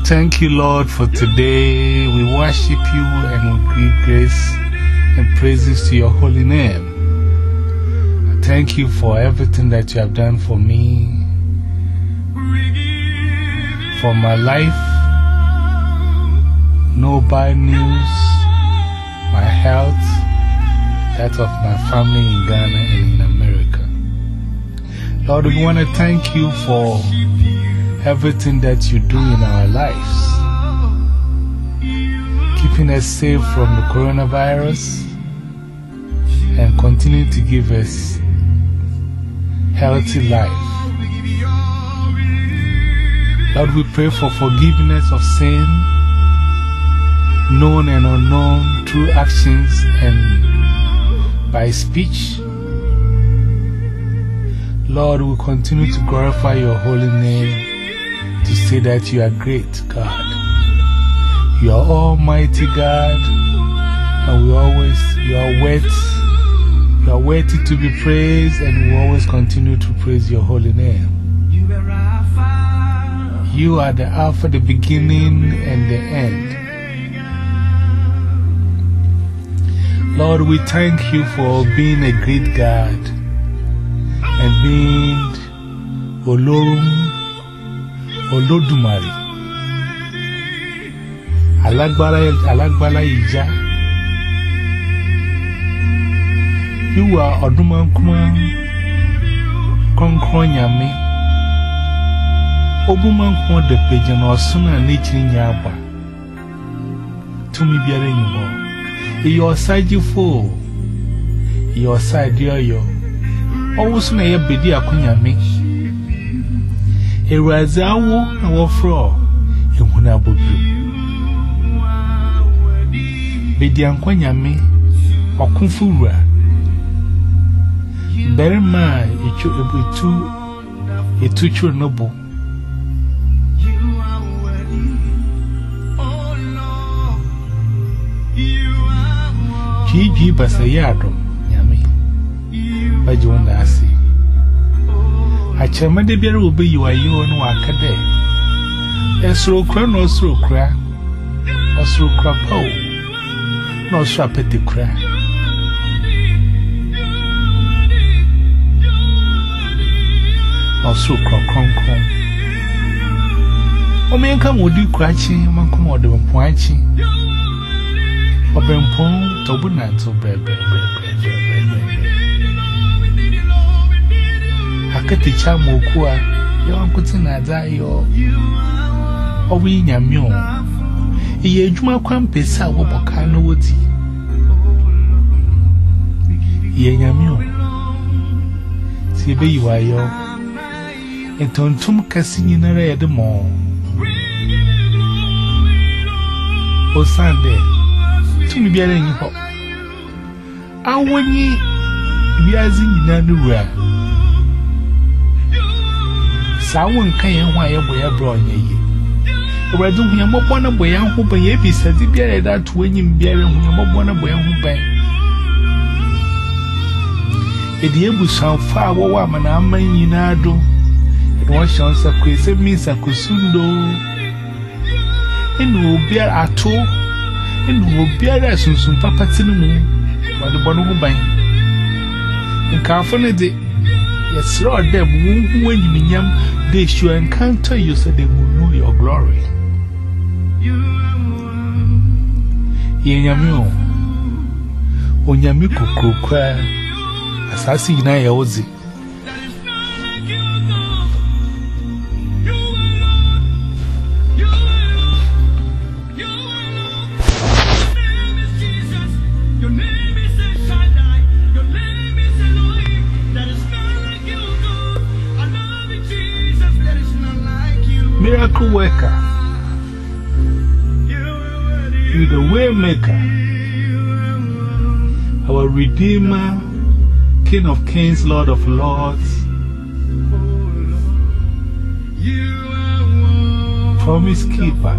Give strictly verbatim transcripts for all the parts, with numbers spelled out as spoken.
Thank you, Lord, for today. We worship you and we give grace and praises to your holy name. I thank you for everything that you have done for me, for my life, no bad news, my health, that of my family in Ghana and in America. Lord, we want to thank you for everything that you do in our lives, keeping us safe from the coronavirus and continue to give us healthy life. Lord, we pray for forgiveness of sin, known and unknown, through actions and by speech. Lord, we continue to glorify your holy name, to say that you are great, God. You are Almighty God, and we always, you are worthy, you are worthy to be praised, and we always continue to praise your holy name. You are the Alpha, the beginning, and the end. Lord, we thank you for being a great God and being Olorum, Olodumare, Alagbara, Alagbara Ija. You are Odumankuma, Konkronyame, Obumankuma de Pejan or Suna Nature Nyaba. To me, be a ring. Your side you fall, your side dear yo. Always may be dear Kunyame. A razawo, our fro, a munabu. Bedian Kunyame, or Kunfura. Berma, it should be two, a two children noble. Gigi Basayado, Yami, Bajonasi. A chairman de beer will be you are you on Wakade. A slow cra, no slow cra, or slow crapo, no swapety cra. Or slow crack, cronk. O man come would do cratching, man come out of pointing. Obenpon tobunanto brebe brebe brebe. Akati chamo kwa yo ankutina da yo. Owi nyamyo. Iye adwuma kwampesa wo boka no woti. Iye nyamyo. Sibe yiwa yo. Entontum kasi nyinara yede mo. O Sunday to me, be a ring hop. I want ye be as in Nanura. Someone can't wire boy a brown ye. Or I do him up one of boy and hope a ye be said to be that when you bear him up one of boy and hope. A dear bush sound far woman, I'm my Yinado. It was chance of crazy means a cusundo. And will bear at all. And will be a lesson soon, Papa Tinu, but the bottom bank. In California, yes, Lord, them when you young, they should encounter you so they will know your glory. Yenyamio, Onyamiku Kukra, Assassin Ozi. Miracle worker, you the way maker, our redeemer, King of kings, Lord of lords, promise keeper,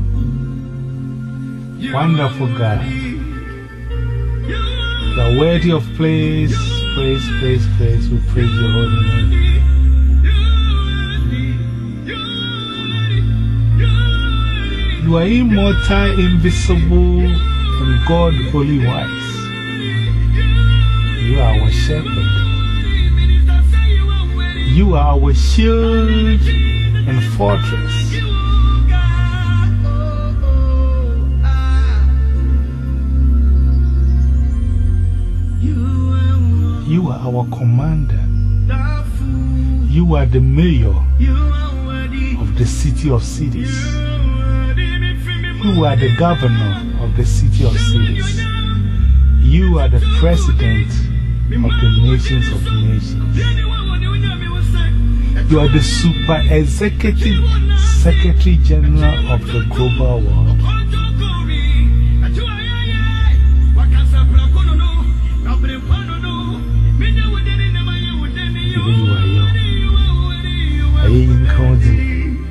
wonderful God. You are worthy of praise, praise, praise, praise. We praise your holy name. You are immortal, invisible, and God only wise. You are our shepherd. You are our shield and fortress. You are our commander. You are the mayor of the city of cities. You are the governor of the city of cities. You are the president of the nations of nations. You are the super executive secretary general of the global world. Even you are young. I ain't counting.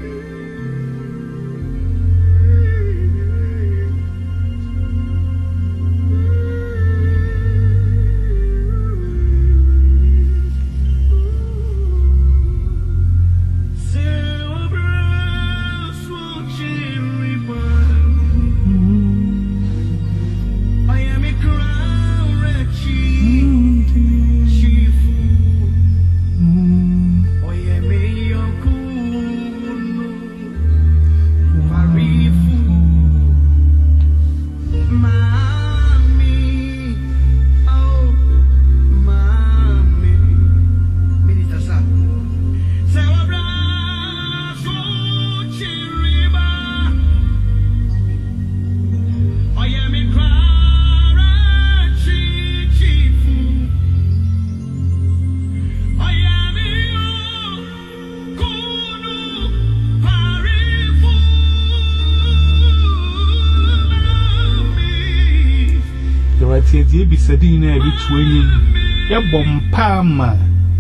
Ye be sitting there between your bompama.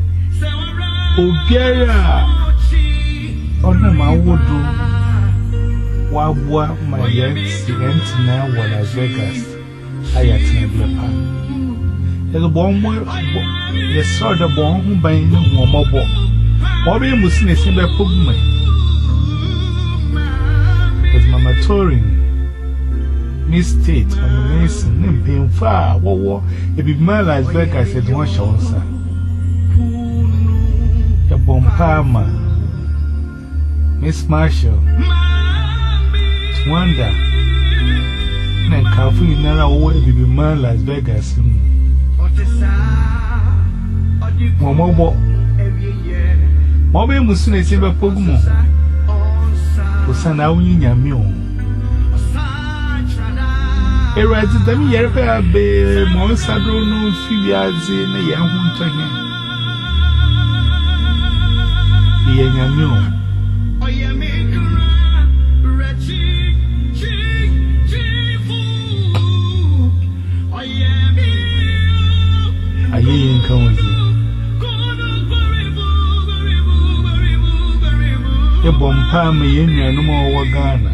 Obiara on my wardrobe. Wabwa, my young empty now, what Las Vegas. I attend the park. There's a bomb, the sort of bomb who by no more bomb. Bobby Muslim is in the Pugman. There's Mama Touring. Miss State, I'm Mason, and paying far. What war? If you my Las Vegas, I said, one shall answer. Your bompama, Miss Marshall, Twanda, and Cafu in another way, if you my Las Vegas. Momo, Bobby Muslim is in the Pugmo. Osana, we in your a resident here, baby, Monsadro, no figures in a young one to him. Be a young I ain't coming. A bomb, me in no more Wagana.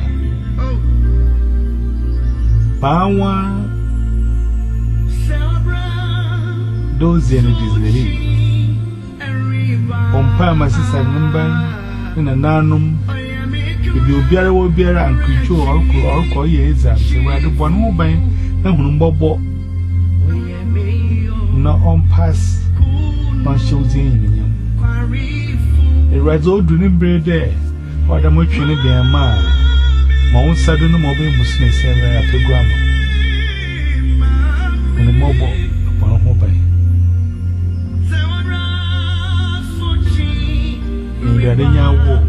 Bawa those energies the lead. Pompa my sister number in a nanum. If you bear will bear and creature or call ye exams, where the one who by no bobo no on pass on shows in a result to bread there, or the much in a man. My own sudden mobile Muslim said at the grammar. And the mobile upon Hobay. In the Adenia war,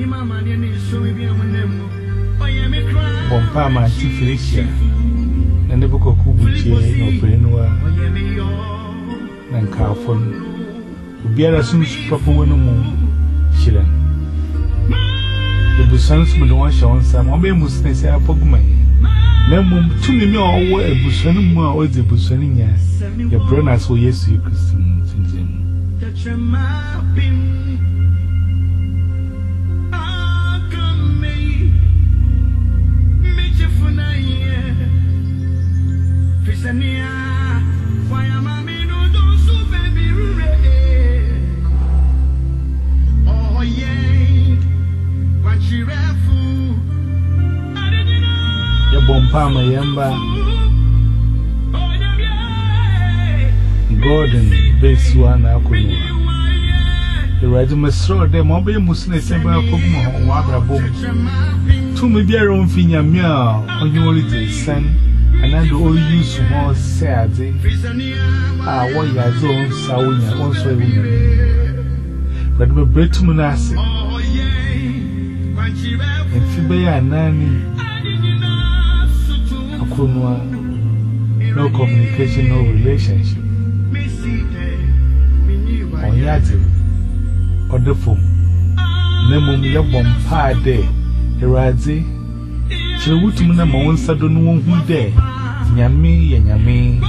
Bompama, Tifelicia, and the book of Kubuchi, no Brenua, and Carfon. Biara soon proper one more, Shiran. The Busans would want shown some Obe Muslim say a Pokemon. Memum to me all a Busan more or the Busaninia. Your brothers will yes, you Christian. Oh, yeah. Palma Yamba Gordon Beswana Kunua. The regiment saw them all be Muslim Samba Pogmo, Wabra Bom. Two may be our own finger meow on your holiday, son, and I do all use more sad. Ah, what your zone, Sawin, also. But we're Bretumanasi. And Fibaya Nani Akunwa, no communication, no relationship. On Yati or the phone, Nemum Yabom Pa Day, Erazi, Chewutumana Monsa don't know who day, Yami and Yami.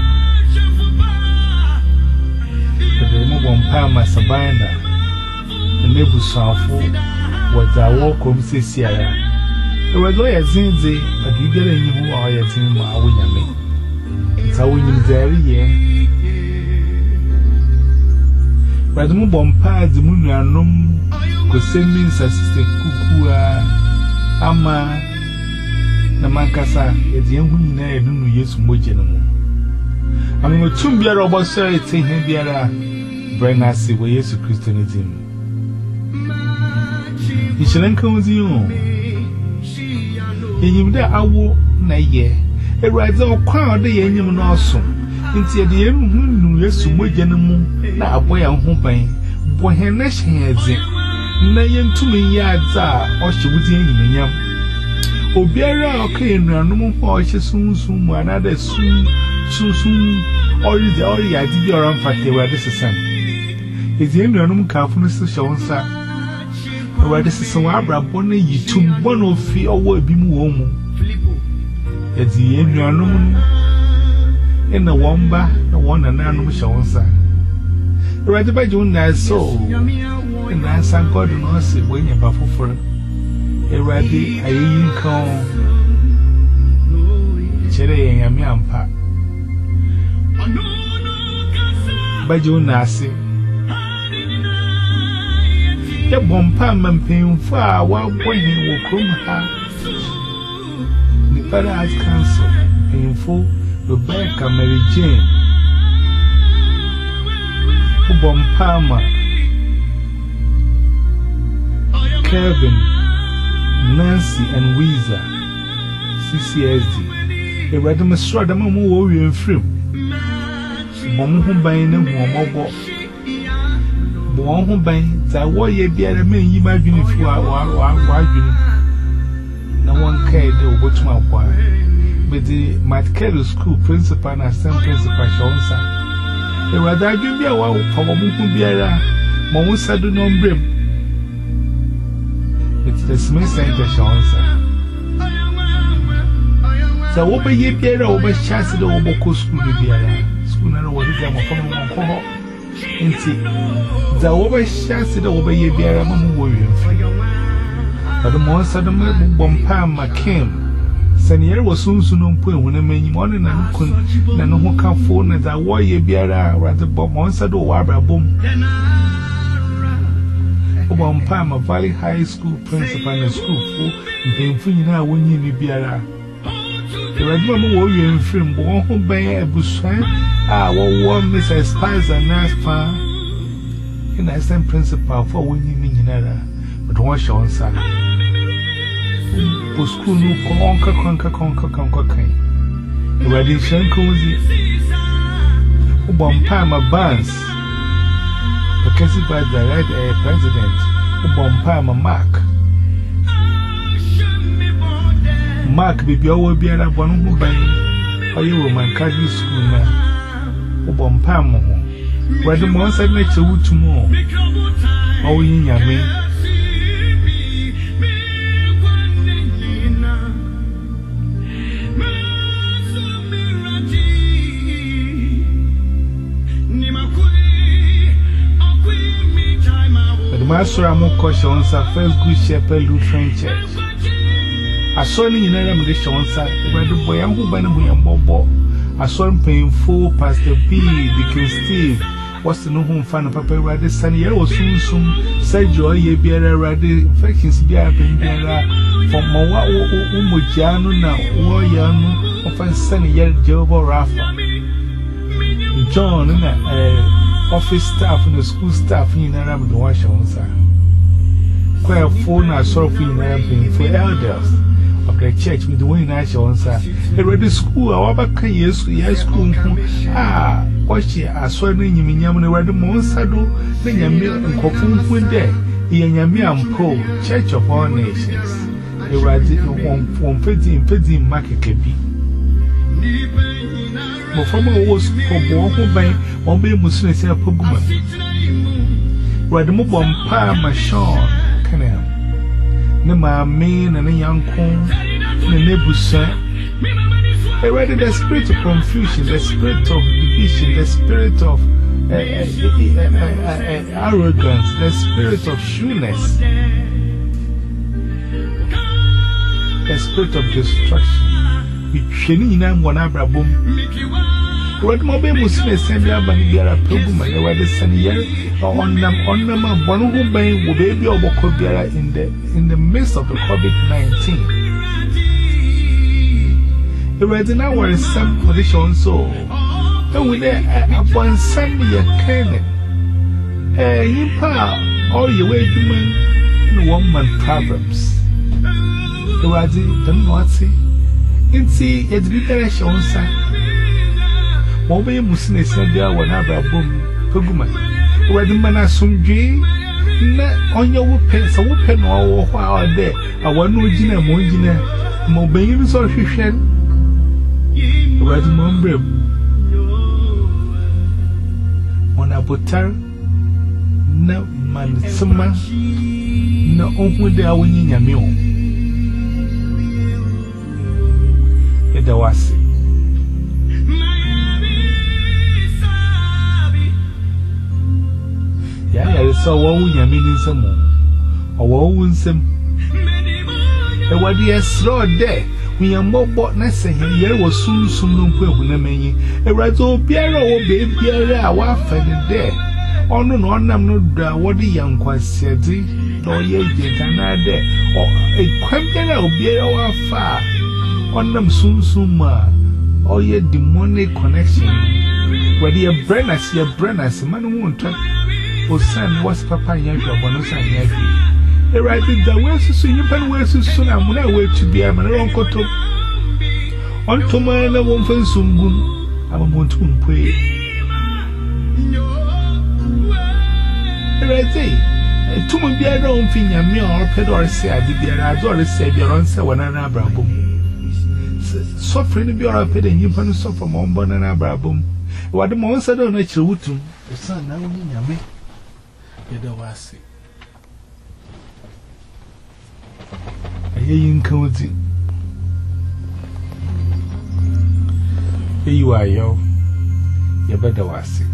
The Demobom Palma Sabina, the neighbor Sanfo. What I walk home says Sierra. There was no Zinzi, but you get a new or a team. I win a me. It's how we use every year. But the moon pads the moon and room could send me assistant Kukua Ama Namankasa, a young woman. I don't know yes, more general. I'm a tomb beer about Sarah, saying him beer. Brenasi, where yes, Christianity. He shall encounter you. You that I will na ye. A rider or crowd the young awesome. Into the end, who knew yes, so much animal, not a boy on home by boy, her nesh heads in. Nayan two million yards are, or she would in the yam. O beara, okay, and no more horses soon, soon, another soon, soon, soon, or is the only idea around Fatty where this is some. Is the end of no carefulness to show us. Where this is so abra bonnet, you two one of fear or be more. At the end, you are no in the wamba, the one and animal shows. Right by June, I saw, and I sang God and I said, when you're buffalo for a ready, I ain't come. Cherry and Yampa. By June, I said. The bompam and paying far while pointing will come her. The Paradise Council, painful, Rebecca Mary Jane. Bompama, Kevin, Nancy, and Weezer, C C S D. A random strut among warrior and free. Bomu buying them more. One who binds a warrior be a man you might be for our wife. No one cared what my wife, but the Matkello school principal and assistant principal Shonsa. A rather give me a while for Muku Biara, Momusa do not brim. It's the Smith Center Shonsa. So, what be ye better over chance the Oboko school Biara? School and what is them upon one cohort. Inti, the over chance the over ye bear among warrior. But the monster the Bompam came. Senior was soon soon on point when a man morning and couldn't, and no one can phone as a warrior bear rather bomb monster do wabra boom. Bompam, a Valley High School principal and school full, painful now when you be a the red mama warrior and film, one who by a bushman. Ah, what one Missus Spicer and Naspa in the same principal for winning me in error, but one shall answer. School no conquer, conquer, conquer, conquer, kind. The wedding shankozy. Bompama Barnes, because by the right air president, Bompama Mark. Mark be always be at one who by a Roman Catholic school now. Bompamo, where the monster makes a wood to more. Oh, in Yami. But the master Amo cautions our first good shepherd Lutheran Church. I saw in the Shonsa, where the boy who by the Bobo. I saw him painful, Pastor B, Deacon Steve, was the no home fan of Papa Raddy Sunny. I was soon soon said joy, ye bear a raddy, infections be a bear, from Mawa Umujano now, Warriano, of a sunny yellow Jehovah Rapha. John, uh, office staff and the school staff in Arab the wash on, sir. Quite a phone I saw for elders of the church with the way I shall, sir. They read the school, our back years, yes, school. Ah, watch ye, I saw in you, Yaman, where the Monsado, then Yamil and Kofun went there. Yamiam Po, Church of All Nations. They were one fifteen fifteen market kepi. But from a was for one by one bay Muslim say a poguma. Where the mobile pa machon canal. Nema main and a young corn, the nebusa. I read the spirit of confusion, the spirit of division, the spirit of Uh, uh, uh, uh, uh, arrogance, the spirit of shrewdness, the spirit of destruction. We training in one abrabum. What mobile Muslim send up and be a program, and where the sunny year on them on them, one who may be or Bokobiara in the in the midst of the COVID nineteen. The retina were some condition so. And with that, upon Sunday, a cannon. Eh, you pa, all your way, human, and one man problems. The Razi, the Nazi, and see, it's liberation, sir. One way Muslim said there when I brought boom, Puguma. Where the man has some G, on your whooping, so whooping all while there. I want no dinner, more dinner, more babies or fish. Where the mom brim. Abotar na man sama na ohun de awonyi nyame o eda wase ya ya so wo nyame ni nsam o wo wo nsam e wadi esro de we are more bought na say here was soon soon no po ehuna manyi erazo biara wo be biara a wa fa de de onu no onam no da wodi yankwasedi no ye jenta na de o e kwam biara obiara wa fa onam soon soon ma o ye demonic connection wadi e brenas ye brenas man won to o san was papa yan hwa bono san yan hwa. The right is the way to see you, and where to soon. I'm going to wait to be a man on Koto. On to my own friend Sungun, I'm going to pray. The right thing, to me, be a long thing, and me or pedal say, I did be a rather say, your answer when an abrabum. Suffering be or a ped and you can suffer from one and abrabum. What the monster don't let you to the sun now in your me. You don't was it. Aye incozi you are yo, you better was it.